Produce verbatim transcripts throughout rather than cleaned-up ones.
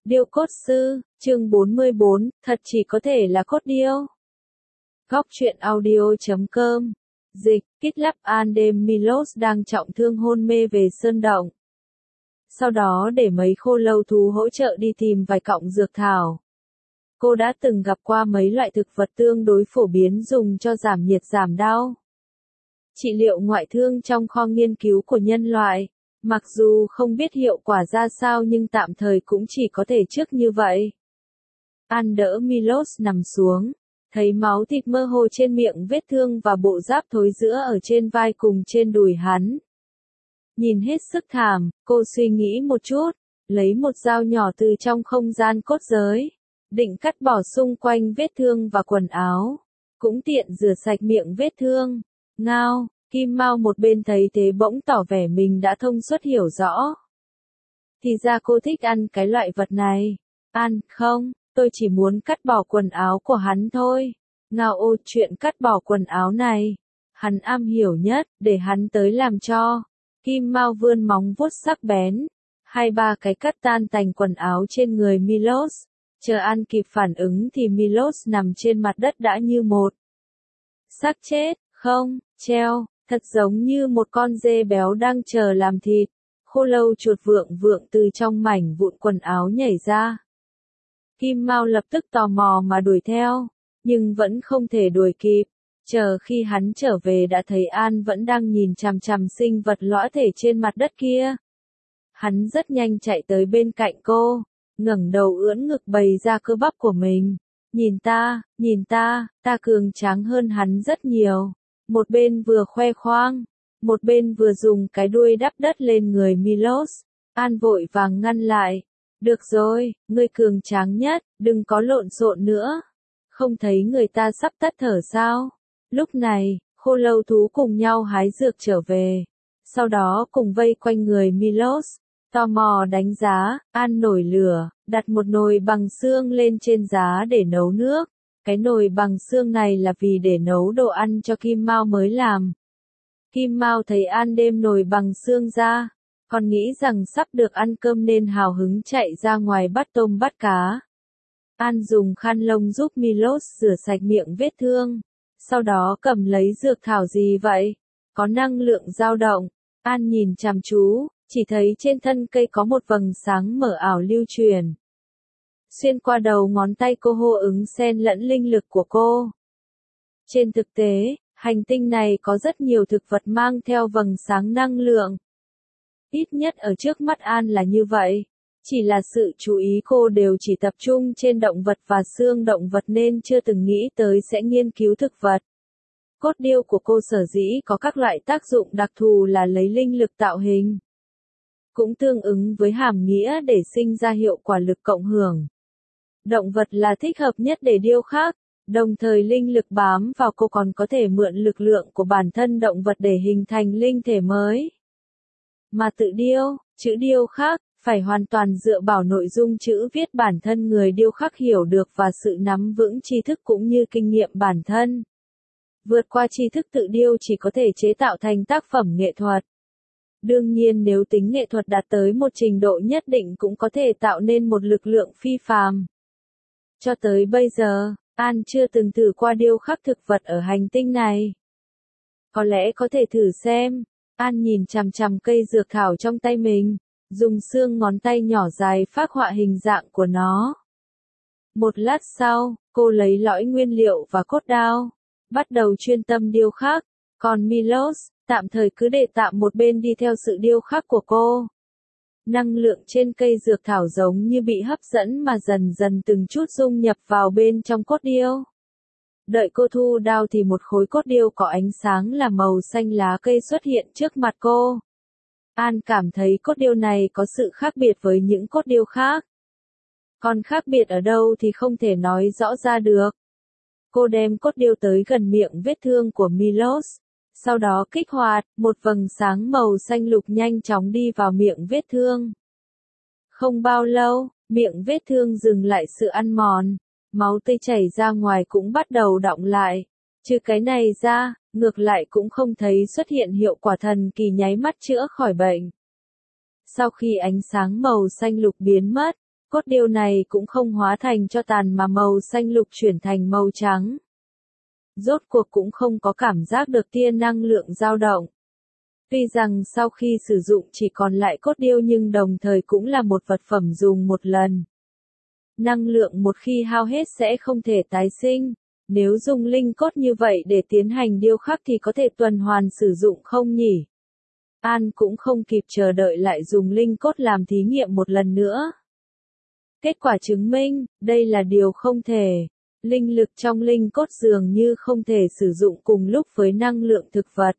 Điêu cốt sư, chương bốn mươi bốn, thật chỉ có thể là cốt điêu. Góc truyện audio chấm com. Dịch, Kít Lắp Andem Milos đang trọng thương hôn mê về sơn động. Sau đó để mấy khô lâu thú hỗ trợ đi tìm vài cọng dược thảo. Cô đã từng gặp qua mấy loại thực vật tương đối phổ biến dùng cho giảm nhiệt giảm đau. Trị liệu ngoại thương trong kho nghiên cứu của nhân loại. Mặc dù không biết hiệu quả ra sao nhưng tạm thời cũng chỉ có thể trước như vậy. An đỡ Milos nằm xuống, thấy máu thịt mơ hồ trên miệng vết thương và bộ giáp thối rữa ở trên vai cùng trên đùi hắn. Nhìn hết sức thảm, cô suy nghĩ một chút, lấy một dao nhỏ từ trong không gian cốt giới, định cắt bỏ xung quanh vết thương và quần áo, cũng tiện rửa sạch miệng vết thương. Ngao. Kim Mao một bên thấy thế bỗng tỏ vẻ mình đã thông suốt hiểu rõ. Thì ra cô thích ăn cái loại vật này. Ăn, không, tôi chỉ muốn cắt bỏ quần áo của hắn thôi. Ngao ô chuyện cắt bỏ quần áo này. Hắn am hiểu nhất, để hắn tới làm cho. Kim Mao vươn móng vuốt sắc bén. Hai ba cái cắt tan tành quần áo trên người Milos. Chờ An kịp phản ứng thì Milos nằm trên mặt đất đã như một xác chết, không, treo. Thật giống như một con dê béo đang chờ làm thịt. Khô lâu chuột vượng vượng từ trong mảnh vụn quần áo nhảy ra. Kim Mao lập tức tò mò mà đuổi theo, nhưng vẫn không thể đuổi kịp. Chờ khi hắn trở về đã thấy An vẫn đang nhìn chằm chằm sinh vật lõa thể trên mặt đất kia. Hắn rất nhanh chạy tới bên cạnh cô, ngẩng đầu ưỡn ngực bày ra cơ bắp của mình. Nhìn ta, nhìn ta, ta cường tráng hơn hắn rất nhiều. Một bên vừa khoe khoang, một bên vừa dùng cái đuôi đắp đất lên người Milos. An vội vàng ngăn lại. Được rồi, ngươi cường tráng nhất, đừng có lộn xộn nữa. Không thấy người ta sắp tắt thở sao? Lúc này, khô lâu thú cùng nhau hái dược trở về. Sau đó cùng vây quanh người Milos, tò mò đánh giá. An nổi lửa, đặt một nồi bằng xương lên trên giá để nấu nước. Cái nồi bằng xương này là vì để nấu đồ ăn cho Kim Mao mới làm. Kim Mao thấy An đem nồi bằng xương ra, còn nghĩ rằng sắp được ăn cơm nên hào hứng chạy ra ngoài bắt tôm bắt cá. An dùng khăn lông giúp Milos rửa sạch miệng vết thương, sau đó cầm lấy dược thảo gì vậy? Có năng lượng dao động. An nhìn chăm chú, chỉ thấy trên thân cây có một vầng sáng mở ảo lưu truyền. Xuyên qua đầu ngón tay cô hô ứng xen lẫn linh lực của cô. Trên thực tế, hành tinh này có rất nhiều thực vật mang theo vầng sáng năng lượng. Ít nhất ở trước mắt An là như vậy. Chỉ là sự chú ý cô đều chỉ tập trung trên động vật và xương động vật nên chưa từng nghĩ tới sẽ nghiên cứu thực vật. Cốt điêu của cô sở dĩ có các loại tác dụng đặc thù là lấy linh lực tạo hình. Cũng tương ứng với hàm nghĩa để sinh ra hiệu quả lực cộng hưởng. Động vật là thích hợp nhất để điêu khắc, đồng thời linh lực bám vào cô còn có thể mượn lực lượng của bản thân động vật để hình thành linh thể mới. Mà tự điêu, chữ điêu khắc, phải hoàn toàn dựa vào nội dung chữ viết bản thân người điêu khắc hiểu được và sự nắm vững tri thức cũng như kinh nghiệm bản thân. Vượt qua tri thức tự điêu chỉ có thể chế tạo thành tác phẩm nghệ thuật. Đương nhiên nếu tính nghệ thuật đạt tới một trình độ nhất định cũng có thể tạo nên một lực lượng phi phàm. Cho tới bây giờ, An chưa từng thử qua điêu khắc thực vật ở hành tinh này. Có lẽ có thể thử xem. An nhìn chằm chằm cây dược thảo trong tay mình, dùng xương ngón tay nhỏ dài phác họa hình dạng của nó. Một lát sau, cô lấy lõi nguyên liệu và cốt đao, bắt đầu chuyên tâm điêu khắc, còn Milos, tạm thời cứ để tạm một bên đi theo sự điêu khắc của cô. Năng lượng trên cây dược thảo giống như bị hấp dẫn mà dần dần từng chút dung nhập vào bên trong cốt điêu. Đợi cô thu đao thì một khối cốt điêu có ánh sáng là màu xanh lá cây xuất hiện trước mặt cô. An cảm thấy cốt điêu này có sự khác biệt với những cốt điêu khác. Còn khác biệt ở đâu thì không thể nói rõ ra được. Cô đem cốt điêu tới gần miệng vết thương của Milos. Sau đó kích hoạt, một vầng sáng màu xanh lục nhanh chóng đi vào miệng vết thương. Không bao lâu, miệng vết thương dừng lại sự ăn mòn, máu tươi chảy ra ngoài cũng bắt đầu đọng lại. Trừ cái này ra, ngược lại cũng không thấy xuất hiện hiệu quả thần kỳ nháy mắt chữa khỏi bệnh. Sau khi ánh sáng màu xanh lục biến mất, cốt điêu này cũng không hóa thành tro tàn mà màu xanh lục chuyển thành màu trắng. Rốt cuộc cũng không có cảm giác được tia năng lượng dao động. Tuy rằng sau khi sử dụng chỉ còn lại cốt điêu nhưng đồng thời cũng là một vật phẩm dùng một lần. Năng lượng một khi hao hết sẽ không thể tái sinh. Nếu dùng linh cốt như vậy để tiến hành điêu khắc thì có thể tuần hoàn sử dụng không nhỉ? An cũng không kịp chờ đợi lại dùng linh cốt làm thí nghiệm một lần nữa. Kết quả chứng minh, đây là điều không thể. Linh lực trong linh cốt dường như không thể sử dụng cùng lúc với năng lượng thực vật.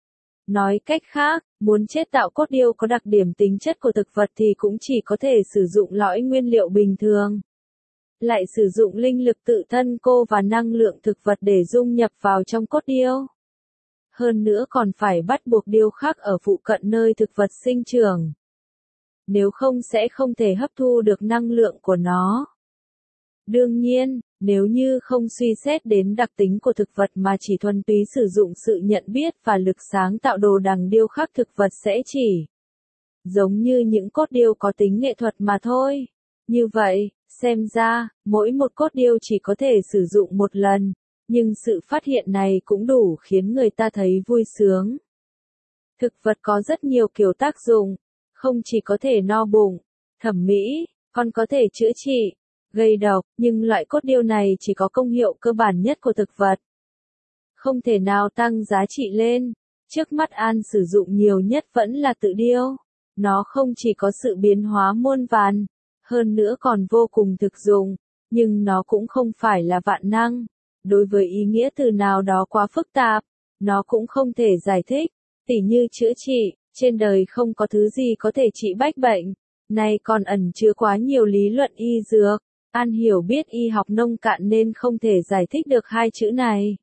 Nói cách khác, muốn chế tạo cốt điêu có đặc điểm tính chất của thực vật thì cũng chỉ có thể sử dụng lõi nguyên liệu bình thường. Lại sử dụng linh lực tự thân cô và năng lượng thực vật để dung nhập vào trong cốt điêu. Hơn nữa còn phải bắt buộc điêu khắc ở phụ cận nơi thực vật sinh trưởng. Nếu không sẽ không thể hấp thu được năng lượng của nó. Đương nhiên, nếu như không suy xét đến đặc tính của thực vật mà chỉ thuần túy sử dụng sự nhận biết và lực sáng tạo đồ đằng điêu khắc thực vật sẽ chỉ giống như những cốt điêu có tính nghệ thuật mà thôi. Như vậy, xem ra, mỗi một cốt điêu chỉ có thể sử dụng một lần, nhưng sự phát hiện này cũng đủ khiến người ta thấy vui sướng. Thực vật có rất nhiều kiểu tác dụng, không chỉ có thể no bụng, thẩm mỹ, còn có thể chữa trị, gây độc, nhưng loại cốt điêu này chỉ có công hiệu cơ bản nhất của thực vật. Không thể nào tăng giá trị lên, trước mắt An sử dụng nhiều nhất vẫn là tự điêu. Nó không chỉ có sự biến hóa muôn vàn, hơn nữa còn vô cùng thực dụng, nhưng nó cũng không phải là vạn năng. Đối với ý nghĩa từ nào đó quá phức tạp, nó cũng không thể giải thích, tỉ như chữa trị, trên đời không có thứ gì có thể trị bách bệnh, này còn ẩn chứa quá nhiều lý luận y dược. An hiểu biết y học nông cạn nên không thể giải thích được hai chữ này.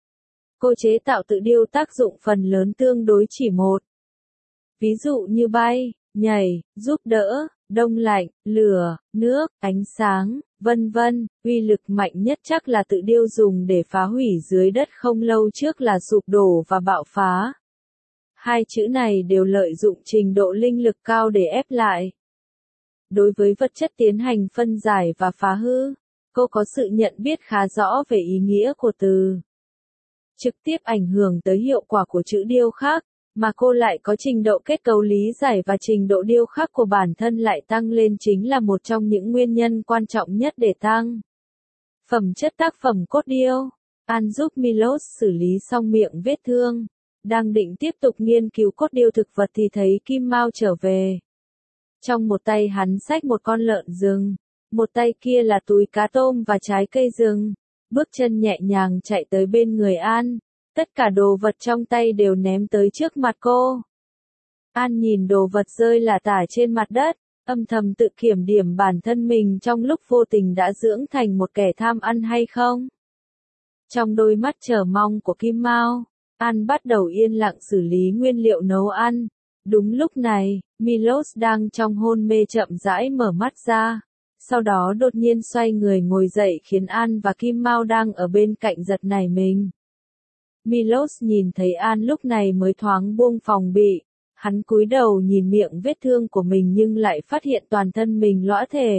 Cô chế tạo tự điêu tác dụng phần lớn tương đối chỉ một. Ví dụ như bay, nhảy, giúp đỡ, đông lạnh, lửa, nước, ánh sáng, vân vân, uy lực mạnh nhất chắc là tự điêu dùng để phá hủy dưới đất không lâu trước là sụp đổ và bạo phá. Hai chữ này đều lợi dụng trình độ linh lực cao để ép lại. Đối với vật chất tiến hành phân giải và phá hư, cô có sự nhận biết khá rõ về ý nghĩa của từ. Trực tiếp ảnh hưởng tới hiệu quả của chữ điêu khắc, mà cô lại có trình độ kết cấu lý giải và trình độ điêu khắc của bản thân lại tăng lên chính là một trong những nguyên nhân quan trọng nhất để tăng phẩm chất tác phẩm cốt điêu. An giúp Milos xử lý xong miệng vết thương, đang định tiếp tục nghiên cứu cốt điêu thực vật thì thấy Kim Mao trở về. Trong một tay hắn xách một con lợn rừng, một tay kia là túi cá tôm và trái cây rừng, bước chân nhẹ nhàng chạy tới bên người An, tất cả đồ vật trong tay đều ném tới trước mặt cô. An nhìn đồ vật rơi lả tả trên mặt đất, âm thầm tự kiểm điểm bản thân mình trong lúc vô tình đã dưỡng thành một kẻ tham ăn hay không. Trong đôi mắt chờ mong của Kim Mao, An bắt đầu yên lặng xử lý nguyên liệu nấu ăn. Đúng lúc này, Milos đang trong hôn mê chậm rãi mở mắt ra, sau đó đột nhiên xoay người ngồi dậy khiến An và Kim Mao đang ở bên cạnh giật nảy mình. Milos nhìn thấy An lúc này mới thoáng buông phòng bị, hắn cúi đầu nhìn miệng vết thương của mình nhưng lại phát hiện toàn thân mình lõa thể.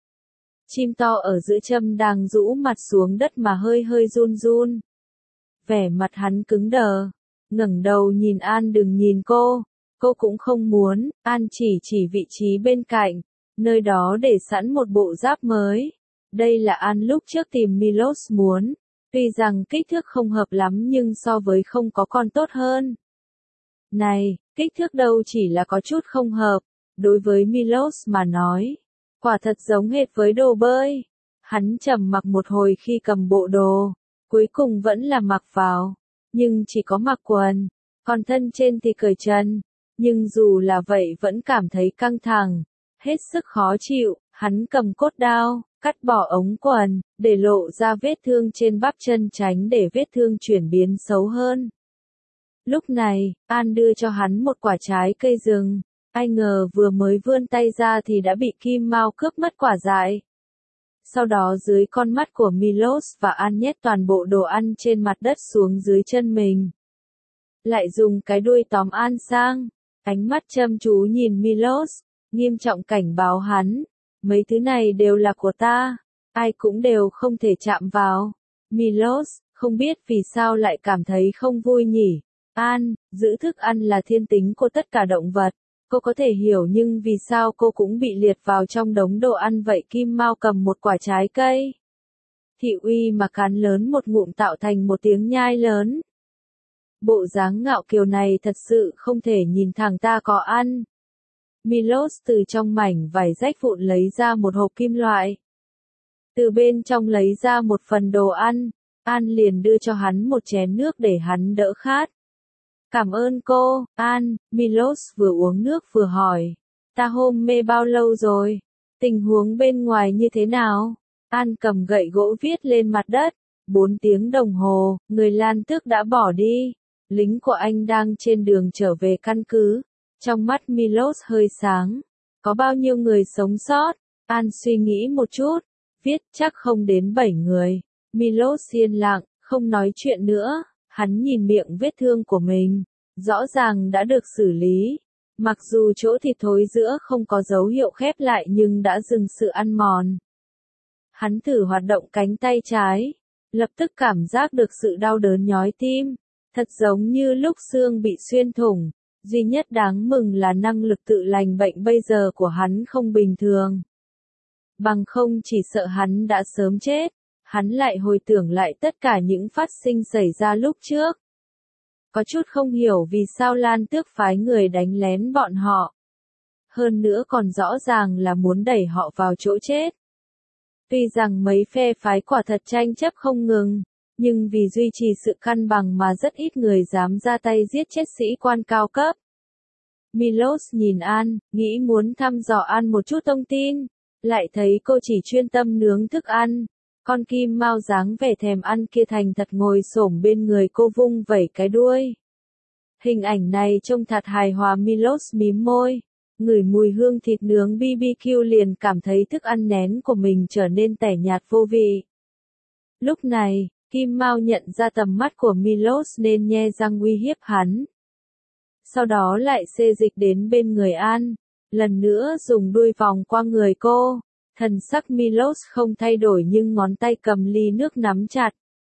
Chim to ở giữa châm đang rũ mặt xuống đất mà hơi hơi run run. Vẻ mặt hắn cứng đờ, ngẩng đầu nhìn An đừng nhìn cô. Cô cũng không muốn, An chỉ chỉ vị trí bên cạnh, nơi đó để sẵn một bộ giáp mới. Đây là An lúc trước tìm Milos muốn, tuy rằng kích thước không hợp lắm nhưng so với không có còn tốt hơn. Này, kích thước đâu chỉ là có chút không hợp, đối với Milos mà nói, quả thật giống hệt với đồ bơi. Hắn trầm mặc một hồi khi cầm bộ đồ, cuối cùng vẫn là mặc vào, nhưng chỉ có mặc quần, còn thân trên thì cởi trần. Nhưng dù là vậy vẫn cảm thấy căng thẳng, hết sức khó chịu, hắn cầm cốt đao, cắt bỏ ống quần, để lộ ra vết thương trên bắp chân tránh để vết thương chuyển biến xấu hơn. Lúc này, An đưa cho hắn một quả trái cây rừng, ai ngờ vừa mới vươn tay ra thì đã bị Kim Mao cướp mất quả dại. Sau đó dưới con mắt của Milos và An nhét toàn bộ đồ ăn trên mặt đất xuống dưới chân mình. Lại dùng cái đuôi tóm An sang. Ánh mắt chăm chú nhìn Milos, nghiêm trọng cảnh báo hắn, Mấy thứ này đều là của ta, ai cũng đều không thể chạm vào. Milos, không biết vì sao lại cảm thấy không vui nhỉ? An, giữ thức ăn là thiên tính của tất cả động vật. Cô có thể hiểu nhưng vì sao cô cũng bị liệt vào trong đống đồ ăn vậy? Kim Mao cầm một quả trái cây. Thị uy mà cắn lớn một ngụm tạo thành một tiếng nhai lớn. Bộ dáng ngạo kiều này thật sự không thể nhìn thẳng, ta có ăn. Milos từ trong mảnh vải rách vụn lấy ra một hộp kim loại. Từ bên trong lấy ra một phần đồ ăn. An liền đưa cho hắn một chén nước để hắn đỡ khát. Cảm ơn cô, An. Milos vừa uống nước vừa hỏi. Ta hôn mê bao lâu rồi? Tình huống bên ngoài như thế nào? An cầm gậy gỗ viết lên mặt đất. Bốn tiếng đồng hồ, người Lan Tước đã bỏ đi. Lính của anh đang trên đường trở về căn cứ. Trong mắt Milos hơi sáng. Có bao nhiêu người sống sót? An suy nghĩ một chút. Viết chắc không đến bảy người. Milos yên lặng, không nói chuyện nữa. Hắn nhìn miệng vết thương của mình. Rõ ràng đã được xử lý. Mặc dù chỗ thịt thối giữa không có dấu hiệu khép lại nhưng đã dừng sự ăn mòn. Hắn thử hoạt động cánh tay trái. Lập tức cảm giác được sự đau đớn nhói tim. Thật giống như lúc xương bị xuyên thủng. Duy nhất đáng mừng là năng lực tự lành bệnh bây giờ của hắn không bình thường. Bằng không chỉ sợ hắn đã sớm chết. Hắn lại hồi tưởng lại tất cả những phát sinh xảy ra lúc trước. Có chút không hiểu vì sao Lan Tước phái người đánh lén bọn họ. Hơn nữa còn rõ ràng là muốn đẩy họ vào chỗ chết. Tuy rằng mấy phe phái quả thật tranh chấp không ngừng, nhưng vì duy trì sự cân bằng mà rất ít người dám ra tay giết chết sĩ quan cao cấp. Milos nhìn An, nghĩ muốn thăm dò An một chút thông tin, lại thấy cô chỉ chuyên tâm nướng thức ăn. Con Kim Mao dáng vẻ thèm ăn kia thành thật ngồi xổm bên người cô vung vẩy cái đuôi. Hình ảnh này trông thật hài hòa. Milos mím môi, ngửi mùi hương thịt nướng bê bê kiu liền cảm thấy thức ăn nén của mình trở nên tẻ nhạt vô vị. Lúc này, Kim Mao nhận ra tầm mắt của Milos nên nhe răng uy hiếp hắn. Sau đó lại xê dịch đến bên người An, lần nữa dùng đuôi vòng qua người cô. Thần sắc Milos không thay đổi nhưng ngón tay cầm ly nước nắm chặt.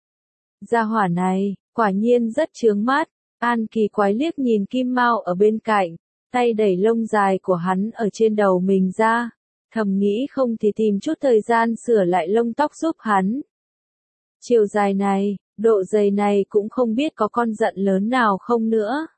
Gia hỏa này, quả nhiên rất chướng mắt. An kỳ quái liếc nhìn Kim Mao ở bên cạnh, tay đẩy lông dài của hắn ở trên đầu mình ra. Thầm nghĩ không thì tìm chút thời gian sửa lại lông tóc giúp hắn. Chiều dài này, độ dày này cũng không biết có con giận lớn nào không nữa.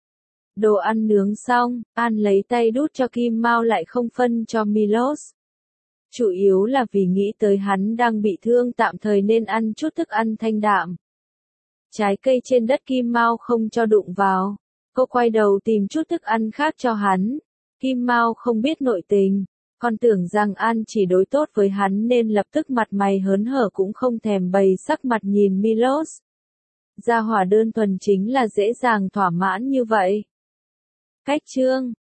Đồ ăn nướng xong, An lấy tay đút cho Kim Mao lại không phân cho Milos. Chủ yếu là vì nghĩ tới hắn đang bị thương tạm thời nên ăn chút thức ăn thanh đạm. Trái cây trên đất Kim Mao không cho đụng vào. Cô quay đầu tìm chút thức ăn khác cho hắn. Kim Mao không biết nội tình, còn tưởng rằng An chỉ đối tốt với hắn nên lập tức mặt mày hớn hở cũng không thèm bày sắc mặt nhìn Milos. Gia hỏa đơn thuần chính là dễ dàng thỏa mãn như vậy. Cách chương